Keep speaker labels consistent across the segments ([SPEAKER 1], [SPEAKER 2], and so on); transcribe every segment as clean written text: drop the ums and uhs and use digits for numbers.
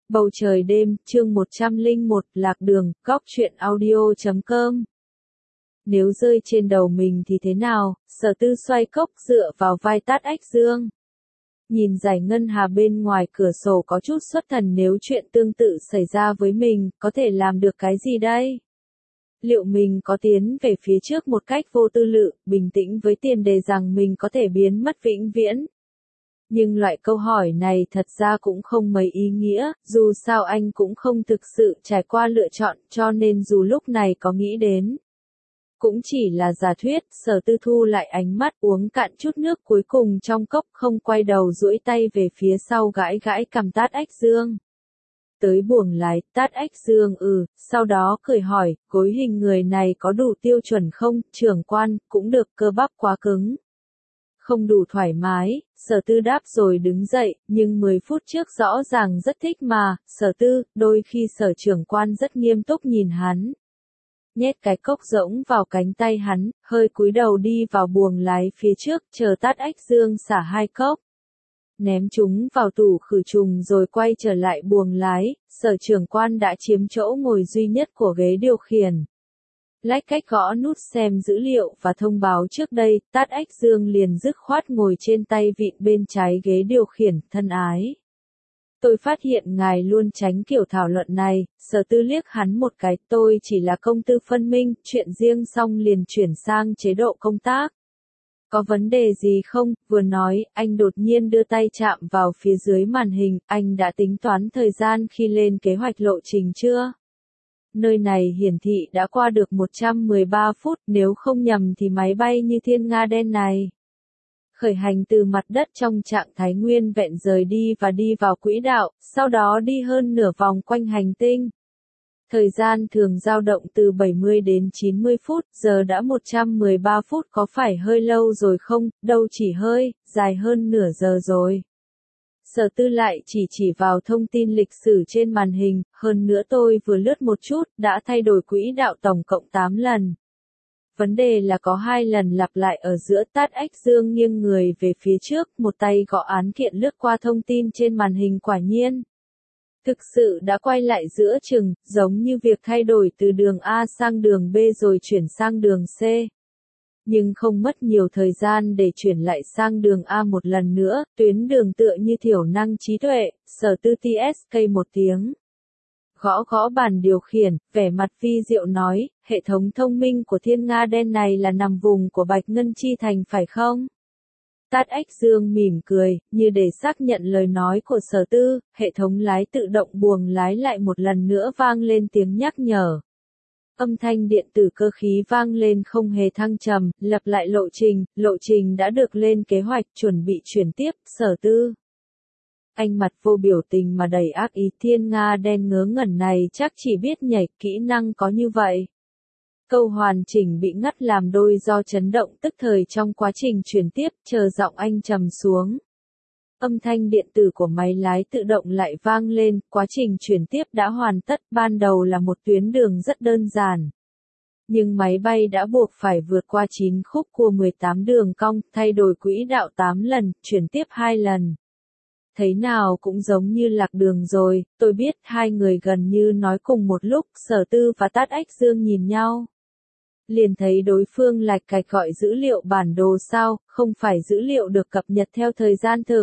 [SPEAKER 1] Bầu trời đêm, chương 101, lạc đường, góc truyện audio.com. Nếu rơi trên đầu mình thì thế nào? Sở Tư xoay cốc dựa vào vai Tát Ách Dương. Nhìn dải ngân hà bên ngoài cửa sổ có chút xuất thần, nếu chuyện tương tự xảy ra với mình, có thể làm được cái gì đây? Liệu mình có tiến về phía trước một cách vô tư lự, bình tĩnh với tiền đề rằng mình có thể biến mất vĩnh viễn? Nhưng loại câu hỏi này thật ra cũng không mấy ý nghĩa, dù sao anh cũng không thực sự trải qua lựa chọn, cho nên dù lúc này có nghĩ đến, cũng chỉ là giả thuyết. Sở Tư thu lại ánh mắt, uống cạn chút nước cuối cùng trong cốc, không quay đầu duỗi tay về phía sau gãi gãi cằm Tát Ách Dương. Tới buồng lái, Tát Ách Dương sau đó cười hỏi, gối hình người này có đủ tiêu chuẩn không, trưởng quan, cũng được, cơ bắp quá cứng. Không đủ thoải mái, Sở Tư đáp rồi đứng dậy, nhưng 10 phút trước rõ ràng rất thích mà. Sở Tư, đôi khi Sở trưởng quan rất nghiêm túc nhìn hắn. Nhét cái cốc rỗng vào cánh tay hắn, hơi cúi đầu đi vào buồng lái phía trước, chờ Tát Ách Dương xả 2 cốc. Ném chúng vào tủ khử trùng rồi quay trở lại buồng lái. Sở trưởng quan đã chiếm chỗ ngồi duy nhất của ghế điều khiển. Lách cách gõ nút xem dữ liệu và thông báo trước đây, Tát Ách Dương liền dứt khoát ngồi trên tay vịn bên trái ghế điều khiển. Thân ái, tôi phát hiện ngài luôn tránh kiểu thảo luận này. Sở Tư liếc hắn một cái, tôi chỉ là công tư phân minh, chuyện riêng xong liền chuyển sang chế độ công tác. Có vấn đề gì không? Vừa nói, anh đột nhiên đưa tay chạm vào phía dưới màn hình, anh đã tính toán thời gian khi lên kế hoạch lộ trình chưa? Nơi này hiển thị đã qua được 113 phút, nếu không nhầm thì máy bay như thiên nga đen này khởi hành từ mặt đất trong trạng thái nguyên vẹn, rời đi và đi vào quỹ đạo, sau đó đi hơn nửa vòng quanh hành tinh. Thời gian thường dao động từ 70 đến 90 phút, giờ đã 113 phút, có phải hơi lâu rồi không? Đâu chỉ hơi, dài hơn nửa giờ rồi. Sở Tư lại chỉ vào thông tin lịch sử trên màn hình, hơn nữa tôi vừa lướt một chút, đã thay đổi quỹ đạo tổng cộng 8 lần. Vấn đề là có 2 lần lặp lại ở giữa. Tát Ách Dương nghiêng người về phía trước, một tay gõ án kiện lướt qua thông tin trên màn hình. Quả nhiên, thực sự đã quay lại giữa chừng, giống như việc thay đổi từ đường A sang đường B rồi chuyển sang đường C. Nhưng không mất nhiều thời gian để chuyển lại sang đường A một lần nữa, tuyến đường tựa như thiểu năng trí tuệ. Sở Tư TSK một tiếng. Gõ bàn điều khiển, vẻ mặt vi diệu nói, hệ thống thông minh của thiên nga đen này là nằm vùng của Bạch Ngân Chi Thành phải không? Tát Ách Dương mỉm cười, như để xác nhận lời nói của Sở Tư, hệ thống lái tự động buồng lái lại một lần nữa vang lên tiếng nhắc nhở. Âm thanh điện tử cơ khí vang lên không hề thăng trầm, lặp lại lộ trình đã được lên kế hoạch, chuẩn bị chuyển tiếp. Sở Tư, anh mặt vô biểu tình mà đầy ác ý, thiên nga đen ngớ ngẩn này chắc chỉ biết nhảy, kỹ năng có như vậy. Câu hoàn chỉnh bị ngắt làm đôi do chấn động tức thời trong quá trình chuyển tiếp, chờ giọng anh trầm xuống. Âm thanh điện tử của máy lái tự động lại vang lên, quá trình chuyển tiếp đã hoàn tất, ban đầu là một tuyến đường rất đơn giản. Nhưng máy bay đã buộc phải vượt qua 9 khúc cua 18 đường cong, thay đổi quỹ đạo 8 lần, chuyển tiếp 2 lần. Thấy nào cũng giống như lạc đường rồi. Tôi biết. Hai người gần như nói cùng một lúc. Sở Tư và Tát Ách Dương nhìn nhau, liền thấy đối phương lạch cạch gọi dữ liệu bản đồ sao, không phải dữ liệu được cập nhật theo thời gian thực,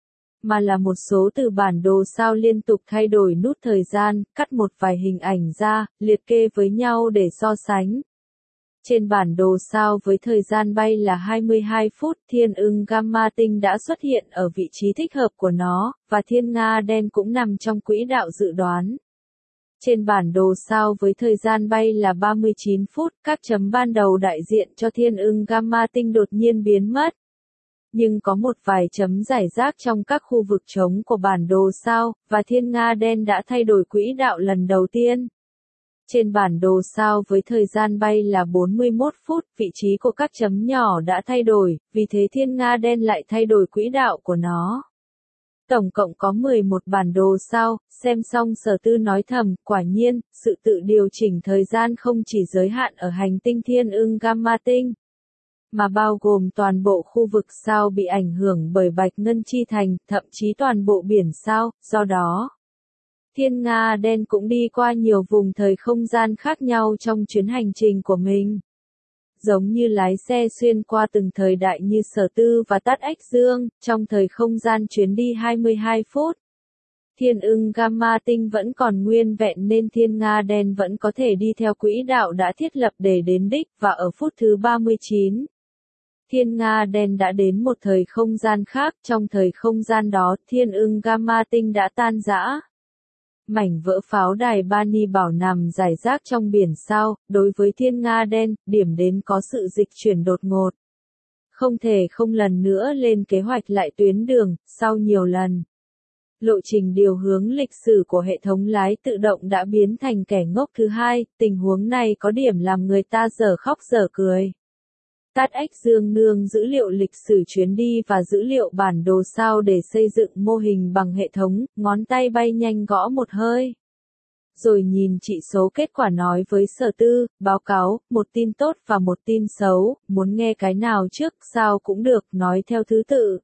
[SPEAKER 1] mà là một số từ bản đồ sao liên tục thay đổi. Nút thời gian, cắt một vài hình ảnh ra, liệt kê với nhau để so sánh. Trên bản đồ sao với thời gian bay là 22 phút, thiên ưng gamma tinh đã xuất hiện ở vị trí thích hợp của nó, và thiên nga đen cũng nằm trong quỹ đạo dự đoán. Trên bản đồ sao với thời gian bay là 39 phút, các chấm ban đầu đại diện cho thiên ưng gamma tinh đột nhiên biến mất. Nhưng có một vài chấm rải rác trong các khu vực trống của bản đồ sao, và thiên nga đen đã thay đổi quỹ đạo lần đầu tiên. Trên bản đồ sao với thời gian bay là 41 phút, vị trí của các chấm nhỏ đã thay đổi, vì thế thiên nga đen lại thay đổi quỹ đạo của nó. Tổng cộng có 11 bản đồ sao. Xem xong Sở Tư nói thầm, quả nhiên, sự tự điều chỉnh thời gian không chỉ giới hạn ở hành tinh thiên ưng gamma tinh, mà bao gồm toàn bộ khu vực sao bị ảnh hưởng bởi Bạch Ngân Chi Thành, thậm chí toàn bộ biển sao. Do đó, Thiên Nga đen cũng đi qua nhiều vùng thời không gian khác nhau trong chuyến hành trình của mình. Giống như lái xe xuyên qua từng thời đại như Sở Tư và Tát Ách Dương, trong thời không gian chuyến đi 22 phút. Thiên ưng Gamma tinh vẫn còn nguyên vẹn nên Thiên Nga đen vẫn có thể đi theo quỹ đạo đã thiết lập để đến đích và ở phút thứ 39. Thiên Nga đen đã đến một thời không gian khác, trong thời không gian đó Thiên ưng Gamma tinh đã tan rã. Mảnh vỡ pháo đài Bani Bảo nằm rải rác trong biển sao, đối với Thiên Nga đen, điểm đến có sự dịch chuyển đột ngột. Không thể không lần nữa lên kế hoạch lại tuyến đường, sau nhiều lần. Lộ trình điều hướng lịch sử của hệ thống lái tự động đã biến thành kẻ ngốc thứ hai, tình huống này có điểm làm người ta dở khóc dở cười. Tát Ách Dương nương dữ liệu lịch sử chuyến đi và dữ liệu bản đồ sao để xây dựng mô hình bằng hệ thống, ngón tay bay nhanh gõ một hơi. Rồi nhìn chỉ số kết quả nói với Sở Tư, báo cáo, một tin tốt và một tin xấu, muốn nghe cái nào trước sao cũng được, nói theo thứ tự.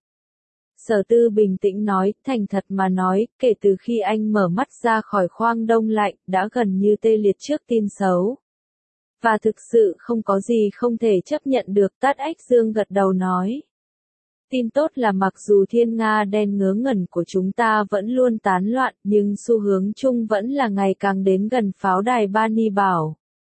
[SPEAKER 1] Sở Tư bình tĩnh nói, thành thật mà nói, kể từ khi anh mở mắt ra khỏi khoang đông lạnh, đã gần như tê liệt trước tin xấu. Và thực sự không có gì không thể chấp nhận được, Tát Ách Dương gật đầu nói. Tin tốt là mặc dù Thiên Nga đen ngớ ngẩn của chúng ta vẫn luôn tán loạn, nhưng xu hướng chung vẫn là ngày càng đến gần pháo đài Bani Bảo.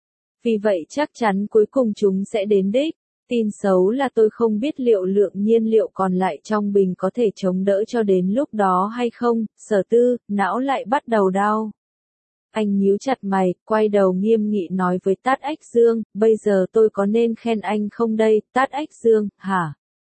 [SPEAKER 1] Vì vậy chắc chắn cuối cùng chúng sẽ đến đích. Tin xấu là tôi không biết liệu lượng nhiên liệu còn lại trong bình có thể chống đỡ cho đến lúc đó hay không. Sở Tư, não lại bắt đầu đau. Anh nhíu chặt mày, quay đầu nghiêm nghị nói với Tát Ách Dương, bây giờ tôi có nên khen anh không đây? Tát Ách Dương, hả?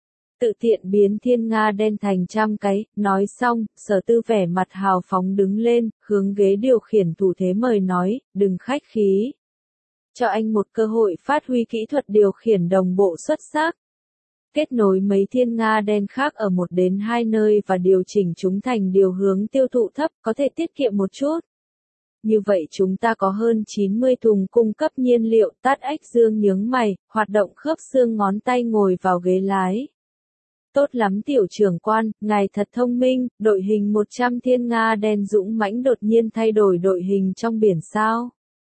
[SPEAKER 1] Tự tiện biến Thiên Nga đen thành trăm cái, nói xong, Sở Tư vẻ mặt hào phóng đứng lên, hướng ghế điều khiển thủ thế mời nói, đừng khách khí. Cho anh một cơ hội phát huy kỹ thuật điều khiển đồng bộ xuất sắc. Kết nối mấy Thiên Nga đen khác ở 1 đến 2 nơi và điều chỉnh chúng thành điều hướng tiêu thụ thấp, có thể tiết kiệm một chút. Như vậy chúng ta có hơn 90 thùng cung cấp nhiên liệu. Tát Ách Dương nhướng mày, hoạt động khớp xương ngón tay ngồi vào ghế lái. Tốt lắm tiểu trưởng quan, ngài thật thông minh, đội hình 100 Thiên Nga đen dũng mãnh đột nhiên thay đổi đội hình trong biển sao.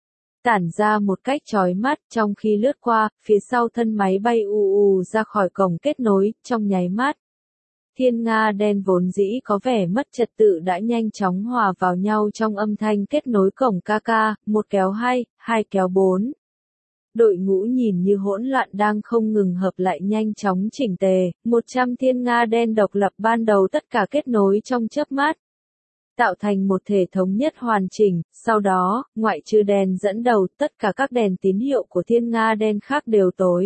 [SPEAKER 1] Tản ra một cách chói mắt, trong khi lướt qua, phía sau thân máy bay ù ra khỏi cổng kết nối, trong nháy mắt. Thiên Nga đen vốn dĩ có vẻ mất trật tự đã nhanh chóng hòa vào nhau trong âm thanh kết nối cổng KK, 1 kéo 2, 2 kéo 4. Đội ngũ nhìn như hỗn loạn đang không ngừng hợp lại nhanh chóng chỉnh tề, 100 Thiên Nga đen độc lập ban đầu tất cả kết nối trong chớp mắt. Tạo thành một thể thống nhất hoàn chỉnh, sau đó, ngoại trừ đèn dẫn đầu, tất cả các đèn tín hiệu của Thiên Nga đen khác đều tối.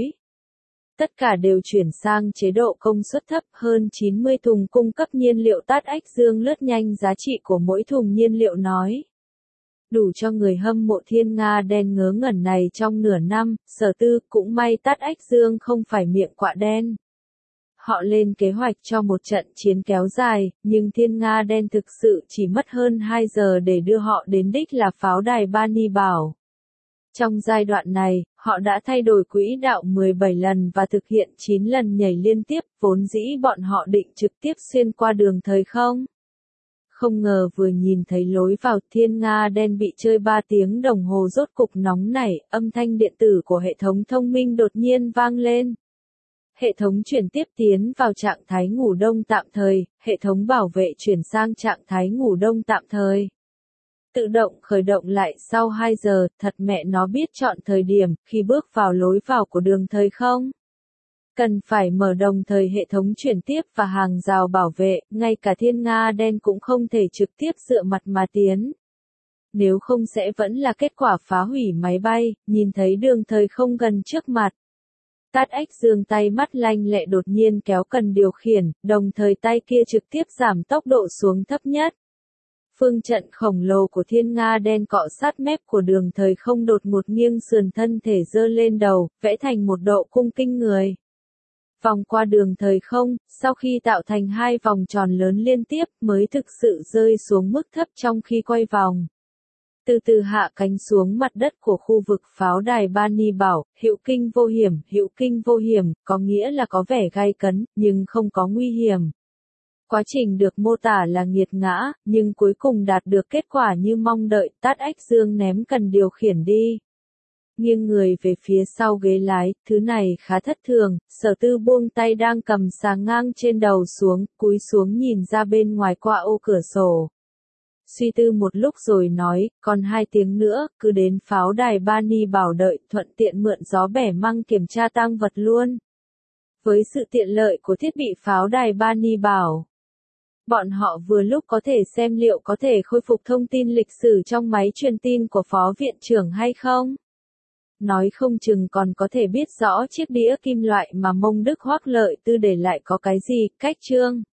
[SPEAKER 1] Tất cả đều chuyển sang chế độ công suất thấp, hơn 90 thùng cung cấp nhiên liệu. Tát Ách Dương lướt nhanh giá trị của mỗi thùng nhiên liệu nói. Đủ cho người hâm mộ Thiên Nga đen ngớ ngẩn này trong nửa năm. Sở Tư, cũng may Tát Ách Dương không phải miệng quạ đen. Họ lên kế hoạch cho một trận chiến kéo dài, nhưng Thiên Nga đen thực sự chỉ mất hơn 2 giờ để đưa họ đến đích là pháo đài Bani Bảo. Trong giai đoạn này, họ đã thay đổi quỹ đạo 17 lần và thực hiện 9 lần nhảy liên tiếp, vốn dĩ bọn họ định trực tiếp xuyên qua đường thời không. Không ngờ vừa nhìn thấy lối vào, Thiên Nga đen bị chơi 3 tiếng đồng hồ rốt cục nóng nảy, âm thanh điện tử của hệ thống thông minh đột nhiên vang lên. Hệ thống chuyển tiếp tiến vào trạng thái ngủ đông tạm thời, hệ thống bảo vệ chuyển sang trạng thái ngủ đông tạm thời. Tự động khởi động lại sau 2 giờ, thật mẹ nó biết chọn thời điểm, khi bước vào lối vào của đường thời không. Cần phải mở đồng thời hệ thống chuyển tiếp và hàng rào bảo vệ, ngay cả Thiên Nga đen cũng không thể trực tiếp dựa mặt mà tiến. Nếu không sẽ vẫn là kết quả phá hủy máy bay, nhìn thấy đường thời không gần trước mặt. Tát Ách Dương tay mắt lanh lẹ đột nhiên kéo cần điều khiển, đồng thời tay kia trực tiếp giảm tốc độ xuống thấp nhất. Phương trận khổng lồ của Thiên Nga đen cọ sát mép của đường thời không đột ngột nghiêng sườn thân thể dơ lên đầu, vẽ thành một độ cung kinh người. Vòng qua đường thời không, sau khi tạo thành 2 vòng tròn lớn liên tiếp mới thực sự rơi xuống mức thấp trong khi quay vòng. Từ từ hạ cánh xuống mặt đất của khu vực pháo đài Bani Bảo, hữu kinh vô hiểm, có nghĩa là có vẻ gay cấn, nhưng không có nguy hiểm. Quá trình được mô tả là nghiệt ngã, nhưng cuối cùng đạt được kết quả như mong đợi, Tát Ách Dương ném cần điều khiển đi. Nghiêng người về phía sau ghế lái, thứ này khá thất thường, Sở Tư buông tay đang cầm xà ngang trên đầu xuống, cúi xuống nhìn ra bên ngoài qua ô cửa sổ. Suy tư một lúc rồi nói, còn 2 tiếng nữa, cứ đến pháo đài Bani Bảo đợi, thuận tiện mượn gió bẻ măng kiểm tra tang vật luôn. Với sự tiện lợi của thiết bị pháo đài Bani Bảo, bọn họ vừa lúc có thể xem liệu có thể khôi phục thông tin lịch sử trong máy truyền tin của Phó Viện trưởng hay không. Nói không chừng còn có thể biết rõ chiếc đĩa kim loại mà Mông Đức Hoắc Lợi Tư để lại có cái gì, cách chương.